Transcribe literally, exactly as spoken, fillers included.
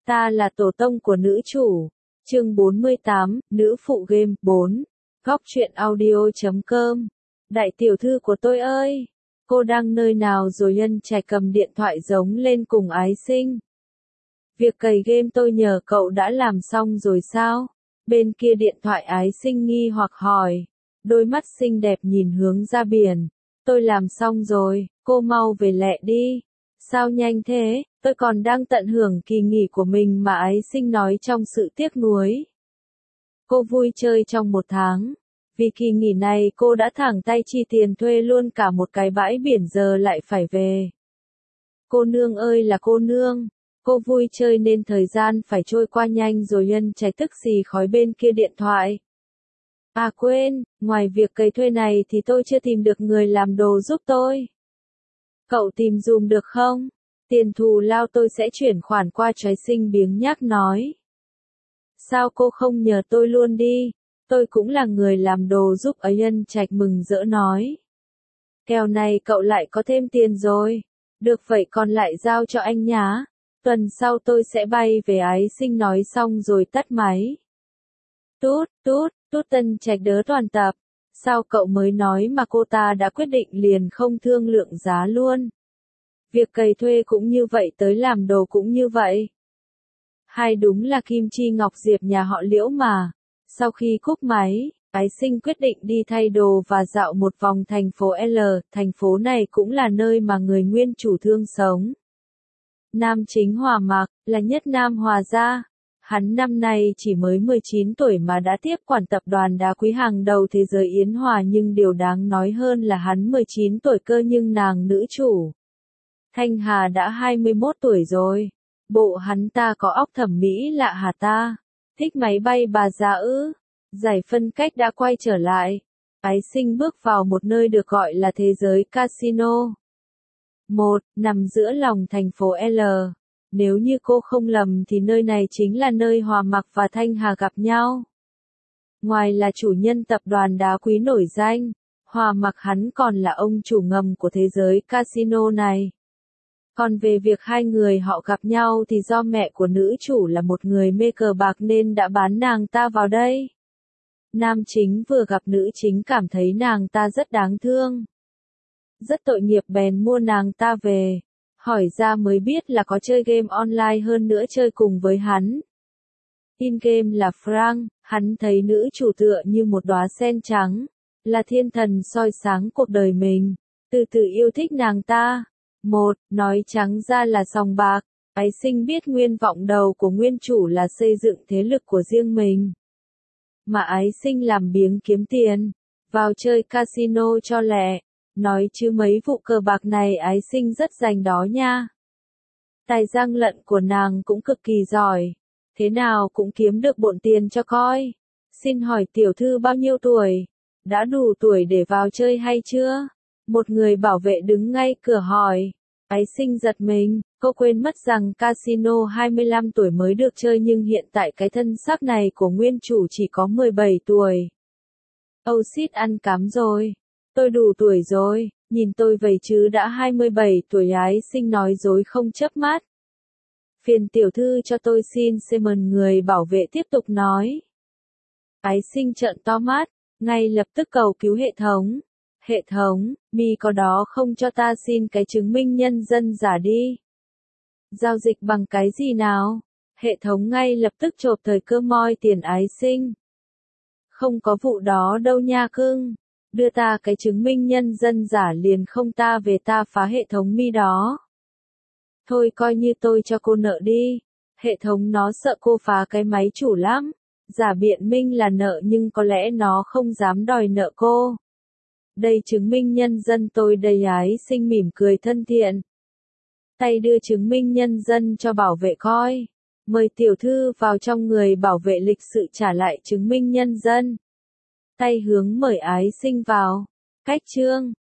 Ta là tổ tông của nữ chủ. Chương bốn mươi tám, nữ phụ game, bốn. Góc truyện audio chấm com. Đại tiểu thư của tôi ơi! Cô đang nơi nào rồi? Nhân Trạch cầm điện thoại giống lên cùng Ái Sinh. Việc cày game tôi nhờ cậu đã làm xong rồi sao? Bên kia điện thoại Ái Sinh nghi hoặc hỏi. Đôi mắt xinh đẹp nhìn hướng ra biển. Tôi làm xong rồi, cô mau về lẹ đi. Sao nhanh thế, tôi còn đang tận hưởng kỳ nghỉ của mình mà. Ái Sinh nói trong sự tiếc nuối. Cô vui chơi trong một tháng. Vì kỳ nghỉ này cô đã thẳng tay chi tiền thuê luôn cả một cái bãi biển, giờ lại phải về. Cô nương ơi là cô nương. Cô vui chơi nên thời gian phải trôi qua nhanh rồi. Nhân Trạch tức xì khói bên kia điện thoại. À quên, ngoài việc cày thuê này thì tôi chưa tìm được người làm đồ giúp tôi. Cậu tìm dùm được không? Tiền thù lao tôi sẽ chuyển khoản qua. Trái Sinh biếng nhác nói. Sao cô không nhờ tôi luôn đi? Tôi cũng là người làm đồ giúp ấy. Nhân Trạch mừng rỡ nói. Kèo này cậu lại có thêm tiền rồi. Được vậy còn lại giao cho anh nhá. Tuần sau tôi sẽ bay về. Ái Sinh nói xong rồi tắt máy. Tút, tút, tút. Tân Trạch đớ toàn tập. Sao cậu mới nói mà cô ta đã quyết định liền không thương lượng giá luôn? Việc cày thuê cũng như vậy, tới làm đồ cũng như vậy. Hay đúng là Kim Chi Ngọc Diệp nhà họ Liễu mà. Sau khi cúp máy, Ái Sinh quyết định đi thay đồ và dạo một vòng thành phố L. Thành phố này cũng là nơi mà người nguyên chủ Thương sống. Nam chính Hòa Mạc, là Nhất Nam Hòa gia. Hắn năm nay chỉ mới mười chín tuổi mà đã tiếp quản tập đoàn đá quý hàng đầu thế giới Yến Hòa, nhưng điều đáng nói hơn là hắn mười chín tuổi cơ nhưng nàng nữ chủ Thanh Hà đã hai mươi mốt tuổi rồi. Bộ hắn ta có óc thẩm mỹ lạ hả ta? Thích máy bay bà già ư? Giải phân cách đã quay trở lại. Ái Sinh bước vào một nơi được gọi là thế giới casino. Một, nằm giữa lòng thành phố L. Nếu như cô không lầm thì nơi này chính là nơi Hòa Mạc và Thanh Hà gặp nhau. Ngoài là chủ nhân tập đoàn đá quý nổi danh, Hòa Mạc hắn còn là ông chủ ngầm của thế giới casino này. Còn về việc hai người họ gặp nhau thì do mẹ của nữ chủ là một người mê cờ bạc nên đã bán nàng ta vào đây. Nam chính vừa gặp nữ chính cảm thấy nàng ta rất đáng thương, rất tội nghiệp bèn mua nàng ta về. Hỏi ra mới biết là có chơi game online, hơn nữa chơi cùng với hắn. In game là Frank, hắn thấy nữ chủ tựa như một đóa sen trắng, là thiên thần soi sáng cuộc đời mình, từ từ yêu thích nàng ta. Một, nói trắng ra là sòng bạc. Ái Sinh biết nguyên vọng đầu của nguyên chủ là xây dựng thế lực của riêng mình. Mà Ái Sinh làm biếng kiếm tiền, vào chơi casino cho lẹ. Nói chứ mấy vụ cờ bạc này Ái Sinh rất rành đó nha. Tài giang lận của nàng cũng cực kỳ giỏi. Thế nào cũng kiếm được bộn tiền cho coi. Xin hỏi tiểu thư bao nhiêu tuổi? Đã đủ tuổi để vào chơi hay chưa? Một người bảo vệ đứng ngay cửa hỏi. Ái Sinh giật mình, cô quên mất rằng casino hai mươi lăm tuổi mới được chơi, nhưng hiện tại cái thân xác này của nguyên chủ chỉ có mười bảy tuổi. Âu xít ăn cám rồi. Tôi đủ tuổi rồi, nhìn tôi vậy chứ đã hai mươi bảy tuổi. Ái Sinh nói dối không chớp mắt. Phiền tiểu thư cho tôi xin Simon, người bảo vệ tiếp tục nói. Ái Sinh trợn to mắt, ngay lập tức cầu cứu hệ thống. Hệ thống, mi có đó không, cho ta xin cái chứng minh nhân dân giả đi. Giao dịch bằng cái gì nào? Hệ thống ngay lập tức chộp thời cơ moi tiền Ái Sinh. Không có vụ đó đâu nha cưng. Đưa ta cái chứng minh nhân dân giả liền không ta về ta phá hệ thống mi đó. Thôi coi như tôi cho cô nợ đi. Hệ thống nó sợ cô phá cái máy chủ lắm. Giả biện minh là nợ nhưng có lẽ nó không dám đòi nợ cô. Đây chứng minh nhân dân tôi đây. Ái Sinh mỉm cười thân thiện. Tay đưa chứng minh nhân dân cho bảo vệ coi. Mời tiểu thư vào trong. Người bảo vệ lịch sự trả lại chứng minh nhân dân. Tay hướng mời Ái Sinh vào. Cách chương